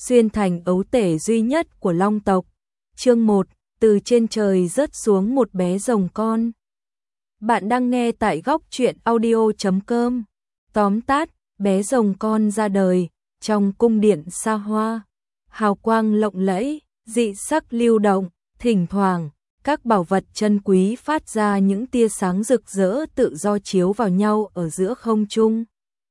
xuyên thành ấu tể duy nhất của Long tộc. Chương 1, từ trên trời rớt xuống một bé rồng con. Bạn đang nghe tại góc truyện audio.com. Tóm tắt, bé rồng con ra đời trong cung điện xa hoa, hào quang lộng lẫy, dị sắc lưu động, thỉnh thoảng các bảo vật chân quý phát ra những tia sáng rực rỡ tự do chiếu vào nhau ở giữa không trung.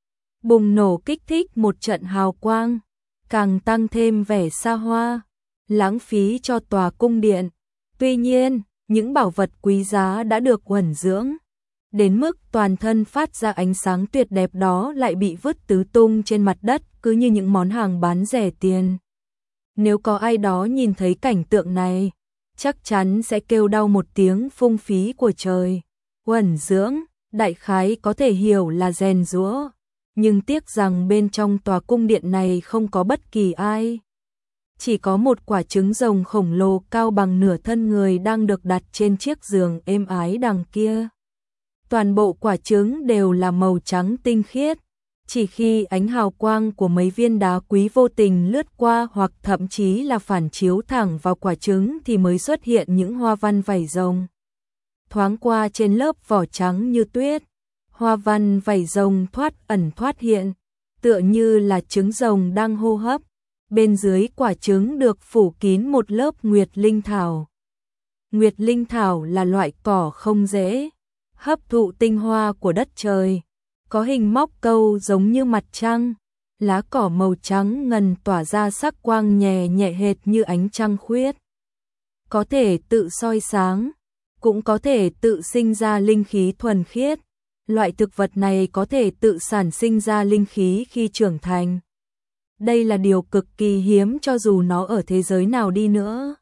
Bùng nổ kích thích một trận hào quang, càng tăng thêm vẻ xa hoa, lãng phí cho tòa cung điện. Tuy nhiên, những bảo vật quý giá đã được uẩn dưỡng, đến mức toàn thân phát ra ánh sáng tuyệt đẹp đó lại bị vứt tứ tung trên mặt đất cứ như những món hàng bán rẻ tiền. Nếu có ai đó nhìn thấy cảnh tượng này, chắc chắn sẽ kêu đau một tiếng phung phí của trời. Uẩn dưỡng, đại khái có thể hiểu là rèn giũa, nhưng tiếc rằng bên trong tòa cung điện này không có bất kỳ ai. Chỉ có một quả trứng rồng khổng lồ cao bằng nửa thân người đang được đặt trên chiếc giường êm ái đằng kia. Toàn bộ quả trứng đều là màu trắng tinh khiết, chỉ khi ánh hào quang của mấy viên đá quý vô tình lướt qua hoặc thậm chí là phản chiếu thẳng vào quả trứng thì mới xuất hiện những hoa văn vảy rồng. Thoáng qua trên lớp vỏ trắng như tuyết, hoa văn vảy rồng thoát ẩn thoát hiện, tựa như là trứng rồng đang hô hấp. Bên dưới quả trứng được phủ kín một lớp nguyệt linh thảo. Nguyệt linh thảo là loại cỏ không dễ hấp thụ tinh hoa của đất trời, có hình móc câu giống như mặt trăng, lá cỏ màu trắng ngần tỏa ra sắc quang nhẹ nhẹ hệt như ánh trăng khuyết. Có thể tự soi sáng, cũng có thể tự sinh ra linh khí thuần khiết. Loại thực vật này có thể tự sản sinh ra linh khí khi trưởng thành. Đây là điều cực kỳ hiếm cho dù nó ở thế giới nào đi nữa.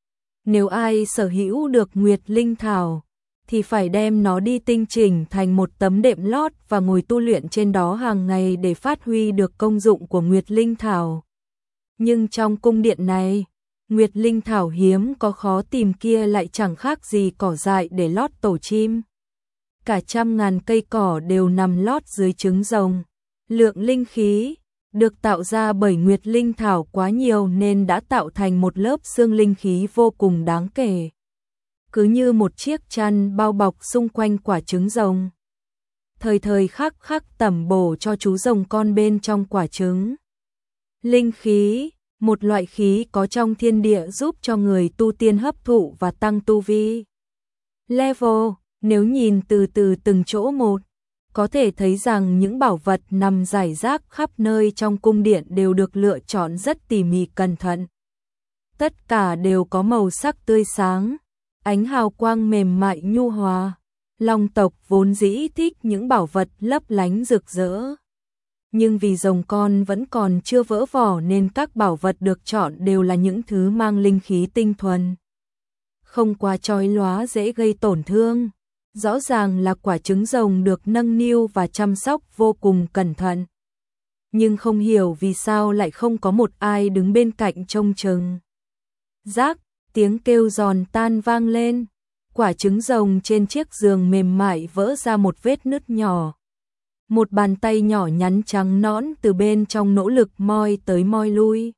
Nếu ai sở hữu được Nguyệt Linh Thảo, thì phải đem nó đi tinh chỉnh thành một tấm đệm lót và ngồi tu luyện trên đó hàng ngày để phát huy được công dụng của Nguyệt Linh Thảo. Nhưng trong cung điện này, Nguyệt Linh Thảo hiếm có khó tìm kia lại chẳng khác gì cỏ dại để lót tổ chim. Cả trăm ngàn cây cỏ đều nằm lót dưới trứng rồng. Lượng linh khí được tạo ra bởi Nguyệt Linh Thảo quá nhiều nên đã tạo thành một lớp xương linh khí vô cùng đáng kể. Cứ như một chiếc chăn bao bọc xung quanh quả trứng rồng. Thời thời khắc khắc tẩm bổ cho chú rồng con bên trong quả trứng. Linh khí, một loại khí có trong thiên địa giúp cho người tu tiên hấp thụ và tăng tu vi. Level, nếu nhìn từ từ từng chỗ một, có thể thấy rằng những bảo vật nằm rải rác khắp nơi trong cung điện đều được lựa chọn rất tỉ mỉ cẩn thận. Tất cả đều có màu sắc tươi sáng, ánh hào quang mềm mại nhu hòa. Long tộc vốn dĩ thích những bảo vật lấp lánh rực rỡ. Nhưng vì rồng con vẫn còn chưa vỡ vỏ nên các bảo vật được chọn đều là những thứ mang linh khí tinh thuần, không quá chói lóa dễ gây tổn thương. Rõ ràng là quả trứng rồng được nâng niu và chăm sóc vô cùng cẩn thận. Nhưng không hiểu vì sao lại không có một ai đứng bên cạnh trông chừng. Rác, tiếng kêu giòn tan vang lên. Quả trứng rồng trên chiếc giường mềm mại vỡ ra một vết nứt nhỏ. Một bàn tay nhỏ nhắn trắng nõn từ bên trong nỗ lực moi tới moi lui,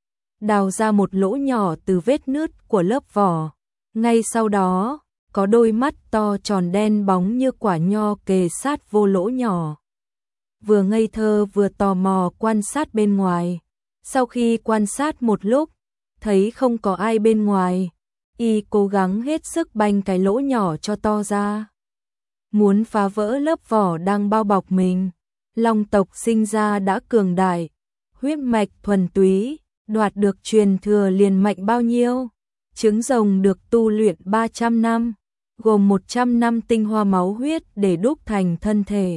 đào ra một lỗ nhỏ từ vết nứt của lớp vỏ. Ngay sau đó, có đôi mắt to tròn đen bóng như quả nho kề sát vô lỗ nhỏ. Vừa ngây thơ vừa tò mò quan sát bên ngoài. Sau khi quan sát một lúc, thấy không có ai bên ngoài, y cố gắng hết sức banh cái lỗ nhỏ cho to ra, muốn phá vỡ lớp vỏ đang bao bọc mình. Long tộc sinh ra đã cường đại, huyết mạch thuần túy, đoạt được truyền thừa liền mạnh bao nhiêu. Trứng rồng được tu luyện 300 năm, gồm 100 năm tinh hoa máu huyết để đúc thành thân thể,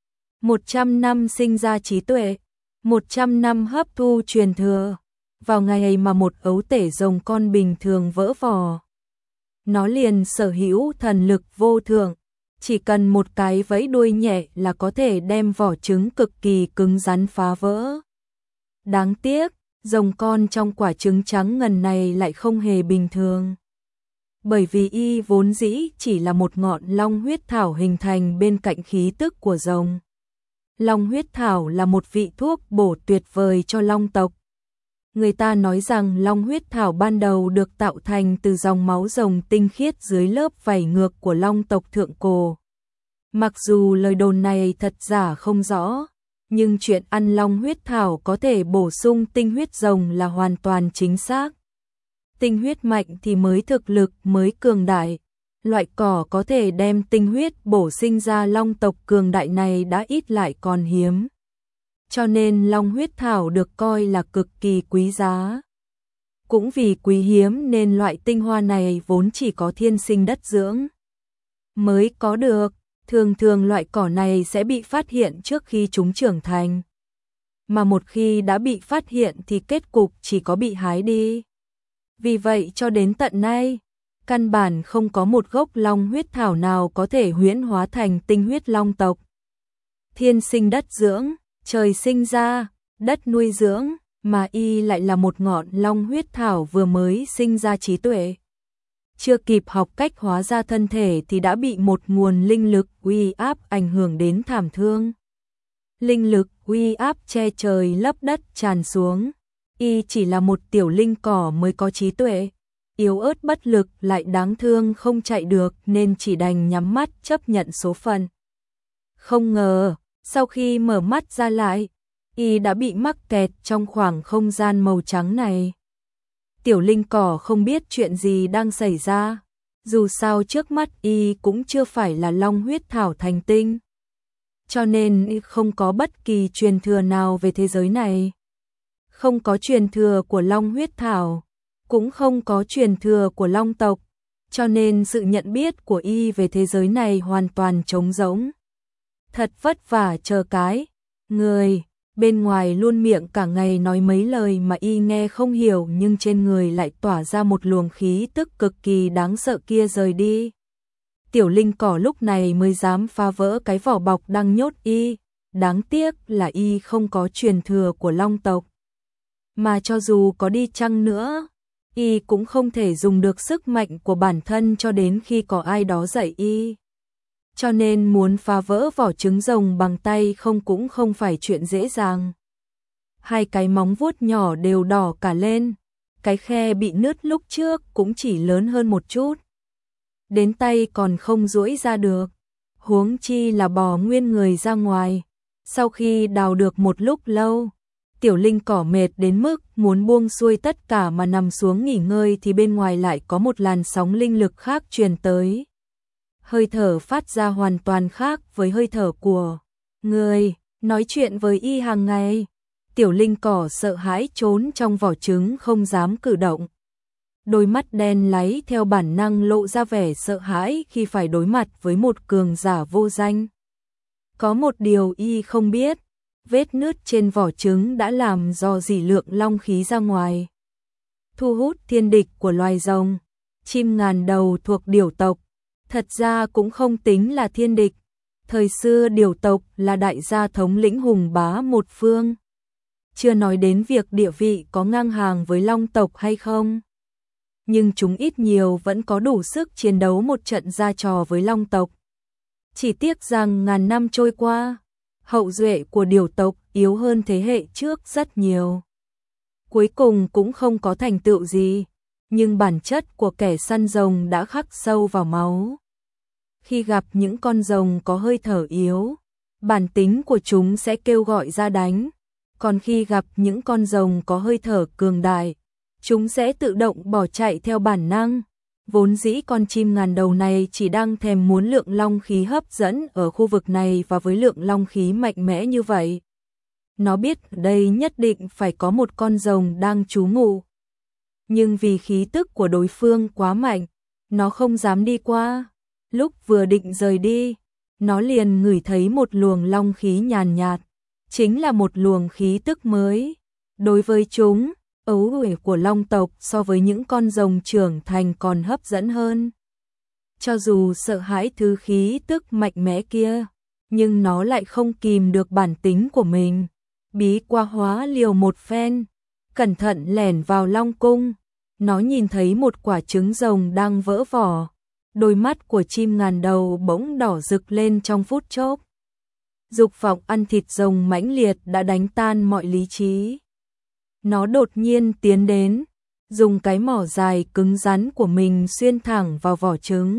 100 năm sinh ra trí tuệ, 100 năm hấp thu truyền thừa. Vào ngày ấy mà một ấu tể rồng con bình thường vỡ vỏ, nó liền sở hữu thần lực vô thượng, chỉ cần một cái vẫy đuôi nhẹ là có thể đem vỏ trứng cực kỳ cứng rắn phá vỡ. Đáng tiếc, rồng con trong quả trứng trắng ngần này lại không hề bình thường. Bởi vì y vốn dĩ chỉ là một ngọn long huyết thảo hình thành bên cạnh khí tức của rồng. Long huyết thảo là một vị thuốc bổ tuyệt vời cho long tộc. Người ta nói rằng long huyết thảo ban đầu được tạo thành từ dòng máu rồng tinh khiết dưới lớp vảy ngược của long tộc thượng cổ. Mặc dù lời đồn này thật giả không rõ, nhưng chuyện ăn long huyết thảo có thể bổ sung tinh huyết rồng là hoàn toàn chính xác. Tinh huyết mạnh thì mới thực lực mới cường đại. Loại cỏ có thể đem tinh huyết bổ sinh ra long tộc cường đại này đã ít lại còn hiếm. Cho nên long huyết thảo được coi là cực kỳ quý giá. Cũng vì quý hiếm nên loại tinh hoa này vốn chỉ có thiên sinh đất dưỡng mới có được. Thường thường loại cỏ này sẽ bị phát hiện trước khi chúng trưởng thành. Mà một khi đã bị phát hiện thì kết cục chỉ có bị hái đi. Vì vậy cho đến tận nay, căn bản không có một gốc long huyết thảo nào có thể huyễn hóa thành tinh huyết long tộc. Thiên sinh đất dưỡng, trời sinh ra, đất nuôi dưỡng, mà y lại là một ngọn long huyết thảo vừa mới sinh ra trí tuệ. Chưa kịp học cách hóa ra thân thể thì đã bị một nguồn linh lực uy áp ảnh hưởng đến thảm thương. Linh lực uy áp che trời lấp đất tràn xuống. Y chỉ là một tiểu linh cỏ mới có trí tuệ, yếu ớt bất lực lại đáng thương không chạy được nên chỉ đành nhắm mắt chấp nhận số phận. Không ngờ, sau khi mở mắt ra lại, y đã bị mắc kẹt trong khoảng không gian màu trắng này. Tiểu linh cỏ không biết chuyện gì đang xảy ra, dù sao trước mắt y cũng chưa phải là long huyết thảo thành tinh. Cho nên y không có bất kỳ truyền thừa nào về thế giới này. Không có truyền thừa của long huyết thảo, cũng không có truyền thừa của long tộc, cho nên sự nhận biết của y về thế giới này hoàn toàn trống rỗng. Thật vất vả chờ cái người bên ngoài luôn miệng cả ngày nói mấy lời mà y nghe không hiểu, nhưng trên người lại tỏa ra một luồng khí tức cực kỳ đáng sợ kia rời đi. Tiểu linh cỏ lúc này mới dám phá vỡ cái vỏ bọc đang nhốt y, đáng tiếc là y không có truyền thừa của long tộc. Mà cho dù có đi chăng nữa, y cũng không thể dùng được sức mạnh của bản thân cho đến khi có ai đó dạy y. Cho nên muốn phá vỡ vỏ trứng rồng bằng tay không cũng không phải chuyện dễ dàng. Hai cái móng vuốt nhỏ đều đỏ cả lên, cái khe bị nứt lúc trước cũng chỉ lớn hơn một chút. Đến tay còn không duỗi ra được, huống chi là bò nguyên người ra ngoài. Sau khi đào được một lúc lâu, tiểu linh cỏ mệt đến mức muốn buông xuôi tất cả mà nằm xuống nghỉ ngơi thì bên ngoài lại có một làn sóng linh lực khác truyền tới. Hơi thở phát ra hoàn toàn khác với hơi thở của người nói chuyện với y hàng ngày. Tiểu linh cỏ sợ hãi trốn trong vỏ trứng không dám cử động. Đôi mắt đen láy theo bản năng lộ ra vẻ sợ hãi khi phải đối mặt với một cường giả vô danh. Có một điều y không biết, vết nứt trên vỏ trứng đã làm dò dỉ lượng long khí ra ngoài. Thu hút thiên địch của loài rồng, chim ngàn đầu thuộc điểu tộc, thật ra cũng không tính là thiên địch. Thời xưa điểu tộc là đại gia thống lĩnh hùng bá một phương. Chưa nói đến việc địa vị có ngang hàng với long tộc hay không. Nhưng chúng ít nhiều vẫn có đủ sức chiến đấu một trận ra trò với long tộc. Chỉ tiếc rằng ngàn năm trôi qua, hậu duệ của điểu tộc yếu hơn thế hệ trước rất nhiều. Cuối cùng cũng không có thành tựu gì, nhưng bản chất của kẻ săn rồng đã khắc sâu vào máu. Khi gặp những con rồng có hơi thở yếu, bản tính của chúng sẽ kêu gọi ra đánh. Còn khi gặp những con rồng có hơi thở cường đại, chúng sẽ tự động bỏ chạy theo bản năng. Vốn dĩ con chim ngàn đầu này chỉ đang thèm muốn lượng long khí hấp dẫn ở khu vực này, và với lượng long khí mạnh mẽ như vậy, nó biết đây nhất định phải có một con rồng đang trú ngụ. Nhưng vì khí tức của đối phương quá mạnh, nó không dám đi qua. Lúc vừa định rời đi, nó liền ngửi thấy một luồng long khí nhàn nhạt, chính là một luồng khí tức mới. Đối với chúng, ấu đuổi của long tộc so với những con rồng trưởng thành còn hấp dẫn hơn. Cho dù sợ hãi thứ khí tức mạnh mẽ kia, nhưng nó lại không kìm được bản tính của mình. Bí qua hóa liều một phen, cẩn thận lẻn vào long cung. Nó nhìn thấy một quả trứng rồng đang vỡ vỏ. Đôi mắt của chim ngàn đầu bỗng đỏ rực lên trong phút chốc. Dục vọng ăn thịt rồng mãnh liệt đã đánh tan mọi lý trí. Nó đột nhiên tiến đến, dùng cái mỏ dài cứng rắn của mình xuyên thẳng vào vỏ trứng.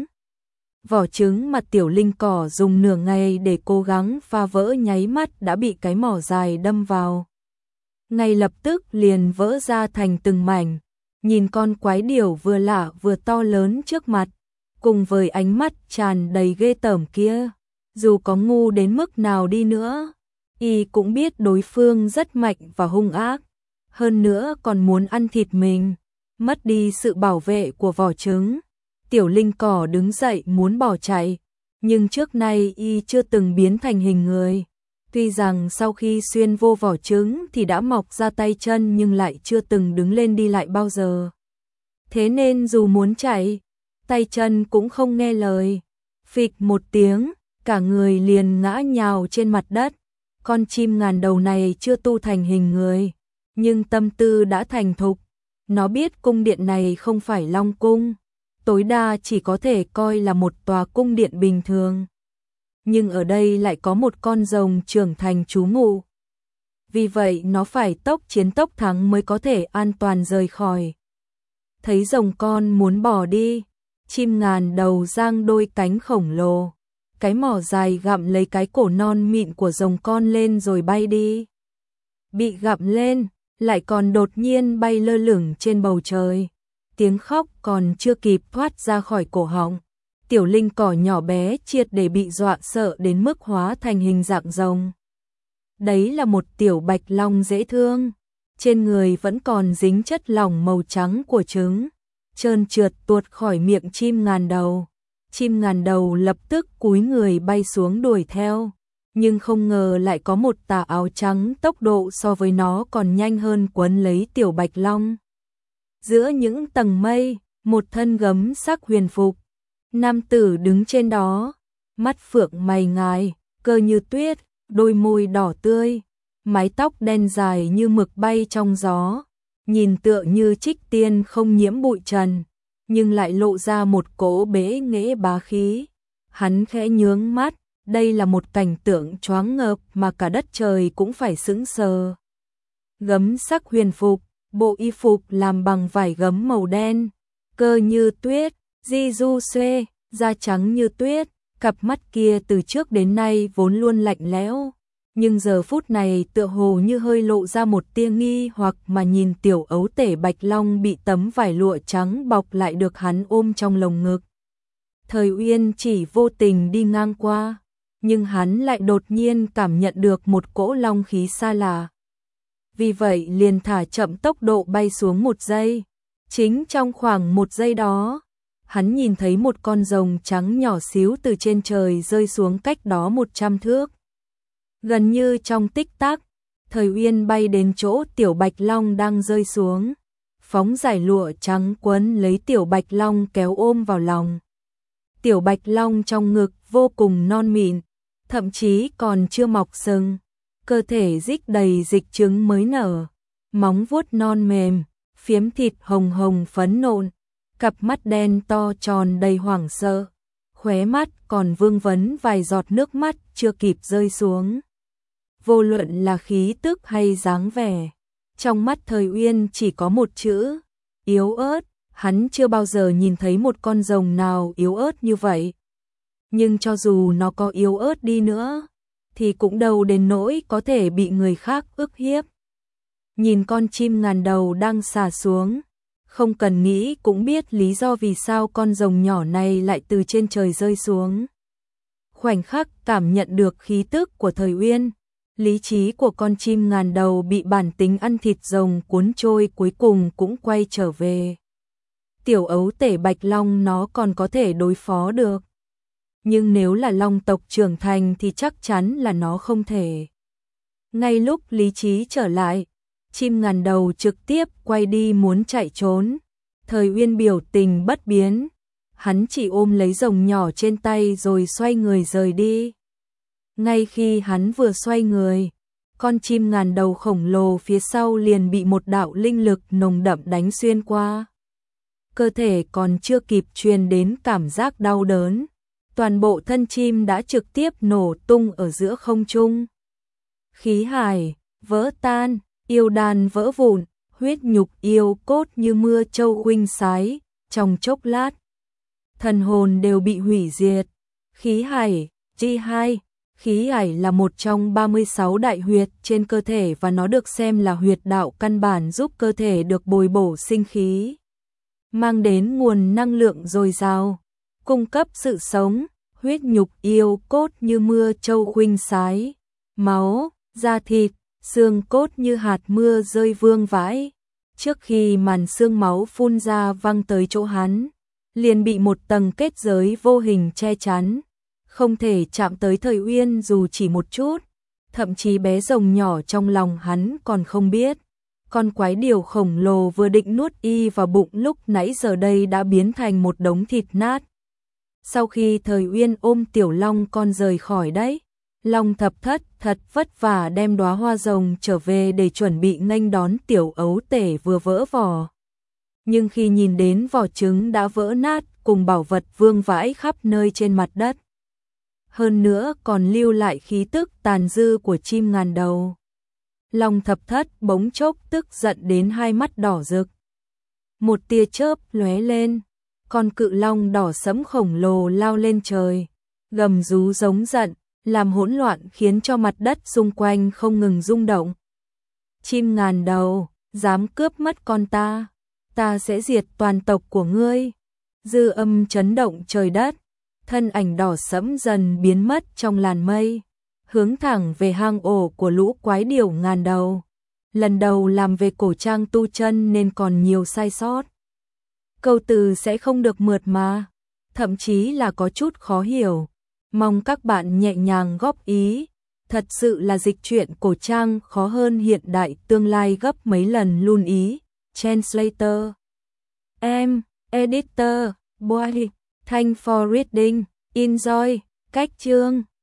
Vỏ trứng mà tiểu linh cỏ dùng nửa ngày để cố gắng phá vỡ nháy mắt đã bị cái mỏ dài đâm vào. Ngay lập tức liền vỡ ra thành từng mảnh. Nhìn con quái điểu vừa lạ vừa to lớn trước mặt, cùng với ánh mắt tràn đầy ghê tởm kia, dù có ngu đến mức nào đi nữa, y cũng biết đối phương rất mạnh và hung ác, hơn nữa còn muốn ăn thịt mình. Mất đi sự bảo vệ của vỏ trứng, tiểu linh cỏ đứng dậy muốn bỏ chạy, nhưng trước nay y chưa từng biến thành hình người. Tuy rằng sau khi xuyên vô vỏ trứng thì đã mọc ra tay chân nhưng lại chưa từng đứng lên đi lại bao giờ. Thế nên dù muốn chạy, tay chân cũng không nghe lời. Phịch một tiếng, cả người liền ngã nhào trên mặt đất. Con chim ngàn đầu này chưa tu thành hình người, nhưng tâm tư đã thành thục. Nó biết cung điện này không phải Long Cung, tối đa chỉ có thể coi là một tòa cung điện bình thường. Nhưng ở đây lại có một con rồng trưởng thành trú ngụ. Vì vậy nó phải tốc chiến tốc thắng mới có thể an toàn rời khỏi. Thấy rồng con muốn bỏ đi, chim ngàn đầu giang đôi cánh khổng lồ, cái mỏ dài gặm lấy cái cổ non mịn của rồng con lên rồi bay đi. Bị gặm lên, lại còn đột nhiên bay lơ lửng trên bầu trời. Tiếng khóc còn chưa kịp thoát ra khỏi cổ họng, tiểu linh cỏ nhỏ bé triệt để bị dọa sợ đến mức hóa thành hình dạng rồng. Đấy là một tiểu bạch long dễ thương, trên người vẫn còn dính chất lỏng màu trắng của trứng, trơn trượt tuột khỏi miệng chim ngàn đầu. Chim ngàn đầu lập tức cúi người bay xuống đuổi theo, nhưng không ngờ lại có một tà áo trắng tốc độ so với nó còn nhanh hơn quấn lấy tiểu bạch long. Giữa những tầng mây, một thân gấm sắc huyền phục, nam tử đứng trên đó, mắt phượng mày ngài, cơ như tuyết, đôi môi đỏ tươi, mái tóc đen dài như mực bay trong gió, nhìn tựa như trích tiên không nhiễm bụi trần, nhưng lại lộ ra một cỗ bế nghệ bá khí. Hắn khẽ nhướng mắt, đây là một cảnh tượng choáng ngợp mà cả đất trời cũng phải sững sờ. Gấm sắc huyền phục, bộ y phục làm bằng vải gấm màu đen, cơ như tuyết, di du xuê, da trắng như tuyết, cặp mắt kia từ trước đến nay vốn luôn lạnh lẽo, nhưng giờ phút này tựa hồ như hơi lộ ra một tia nghi hoặc mà nhìn tiểu ấu tể bạch long bị tấm vải lụa trắng bọc lại được hắn ôm trong lồng ngực. Thời Uyên chỉ vô tình đi ngang qua, nhưng hắn lại đột nhiên cảm nhận được một cỗ long khí xa lạ. Vì vậy liền thả chậm tốc độ bay xuống một giây. Chính trong khoảng một giây đó, hắn nhìn thấy một con rồng trắng nhỏ xíu từ trên trời rơi xuống cách đó 100 thước. Gần như trong tích tắc, Thời Uyên bay đến chỗ tiểu bạch long đang rơi xuống, phóng giải lụa trắng quấn lấy tiểu bạch long kéo ôm vào lòng. Tiểu bạch long trong ngực vô cùng non mịn, thậm chí còn chưa mọc sừng, cơ thể rích đầy dịch trứng mới nở, móng vuốt non mềm, phiếm thịt hồng hồng phấn nộn, cặp mắt đen to tròn đầy hoảng sợ, khóe mắt còn vương vấn vài giọt nước mắt chưa kịp rơi xuống. Vô luận là khí tức hay dáng vẻ, trong mắt Thời Uyên chỉ có một chữ, yếu ớt. Hắn chưa bao giờ nhìn thấy một con rồng nào yếu ớt như vậy. Nhưng cho dù nó có yếu ớt đi nữa, thì cũng đâu đến nỗi có thể bị người khác ức hiếp. Nhìn con chim ngàn đầu đang xà xuống, không cần nghĩ cũng biết lý do vì sao con rồng nhỏ này lại từ trên trời rơi xuống. Khoảnh khắc cảm nhận được khí tức của Thời Uyên, lý trí của con chim ngàn đầu bị bản tính ăn thịt rồng cuốn trôi cuối cùng cũng quay trở về. Tiểu ấu tể bạch long nó còn có thể đối phó được, nhưng nếu là long tộc trưởng thành thì chắc chắn là nó không thể. Ngay lúc lý trí trở lại, chim ngàn đầu trực tiếp quay đi muốn chạy trốn. Thời Uyên biểu tình bất biến, hắn chỉ ôm lấy rồng nhỏ trên tay rồi xoay người rời đi. Ngay khi hắn vừa xoay người, con chim ngàn đầu khổng lồ phía sau liền bị một đạo linh lực nồng đậm đánh xuyên qua. Cơ thể còn chưa kịp truyền đến cảm giác đau đớn, toàn bộ thân chim đã trực tiếp nổ tung ở giữa không trung. Khí hải vỡ tan, yêu đan vỡ vụn, huyết nhục yêu cốt như mưa châu huynh sái, trong chốc lát. Thần hồn đều bị hủy diệt. Khí hải, G2, khí hải là một trong 36 đại huyệt trên cơ thể và nó được xem là huyệt đạo căn bản giúp cơ thể được bồi bổ sinh khí, mang đến nguồn năng lượng dồi dào, cung cấp sự sống. Huyết nhục yêu cốt như mưa châu huynh sái, máu, da thịt, xương cốt như hạt mưa rơi vương vãi. Trước khi màn xương máu phun ra văng tới chỗ hắn, liền bị một tầng kết giới vô hình che chắn, không thể chạm tới Thời Uyên dù chỉ một chút. Thậm chí bé rồng nhỏ trong lòng hắn còn không biết, con quái điểu khổng lồ vừa định nuốt y vào bụng lúc nãy giờ đây đã biến thành một đống thịt nát. Sau khi Thời Uyên ôm tiểu long con rời khỏi đấy, Long Thập Thất thật vất vả đem đóa hoa rồng trở về để chuẩn bị nghênh đón tiểu ấu tể vừa vỡ vỏ. Nhưng khi nhìn đến vỏ trứng đã vỡ nát cùng bảo vật vương vãi khắp nơi trên mặt đất, hơn nữa còn lưu lại khí tức tàn dư của chim ngàn đầu, Long Thập Thất bỗng chốc tức giận đến hai mắt đỏ rực. Một tia chớp lóe lên, con cự long đỏ sẫm khổng lồ lao lên trời, gầm rú giống giận, làm hỗn loạn khiến cho mặt đất xung quanh không ngừng rung động. Chim ngàn đầu, dám cướp mất con ta sẽ diệt toàn tộc của ngươi. Dư âm chấn động trời đất, thân ảnh đỏ sẫm dần biến mất trong làn mây, hướng thẳng về hang ổ của lũ quái điểu ngàn đầu. Lần đầu làm về cổ trang tu chân nên còn nhiều sai sót. Câu từ sẽ không được mượt mà, thậm chí là có chút khó hiểu. Mong các bạn nhẹ nhàng góp ý. Thật sự là dịch truyện cổ trang khó hơn hiện đại tương lai gấp mấy lần luôn ý. Translator. Em, Editor, Boy, Thanks for reading. Enjoy. Cách chương.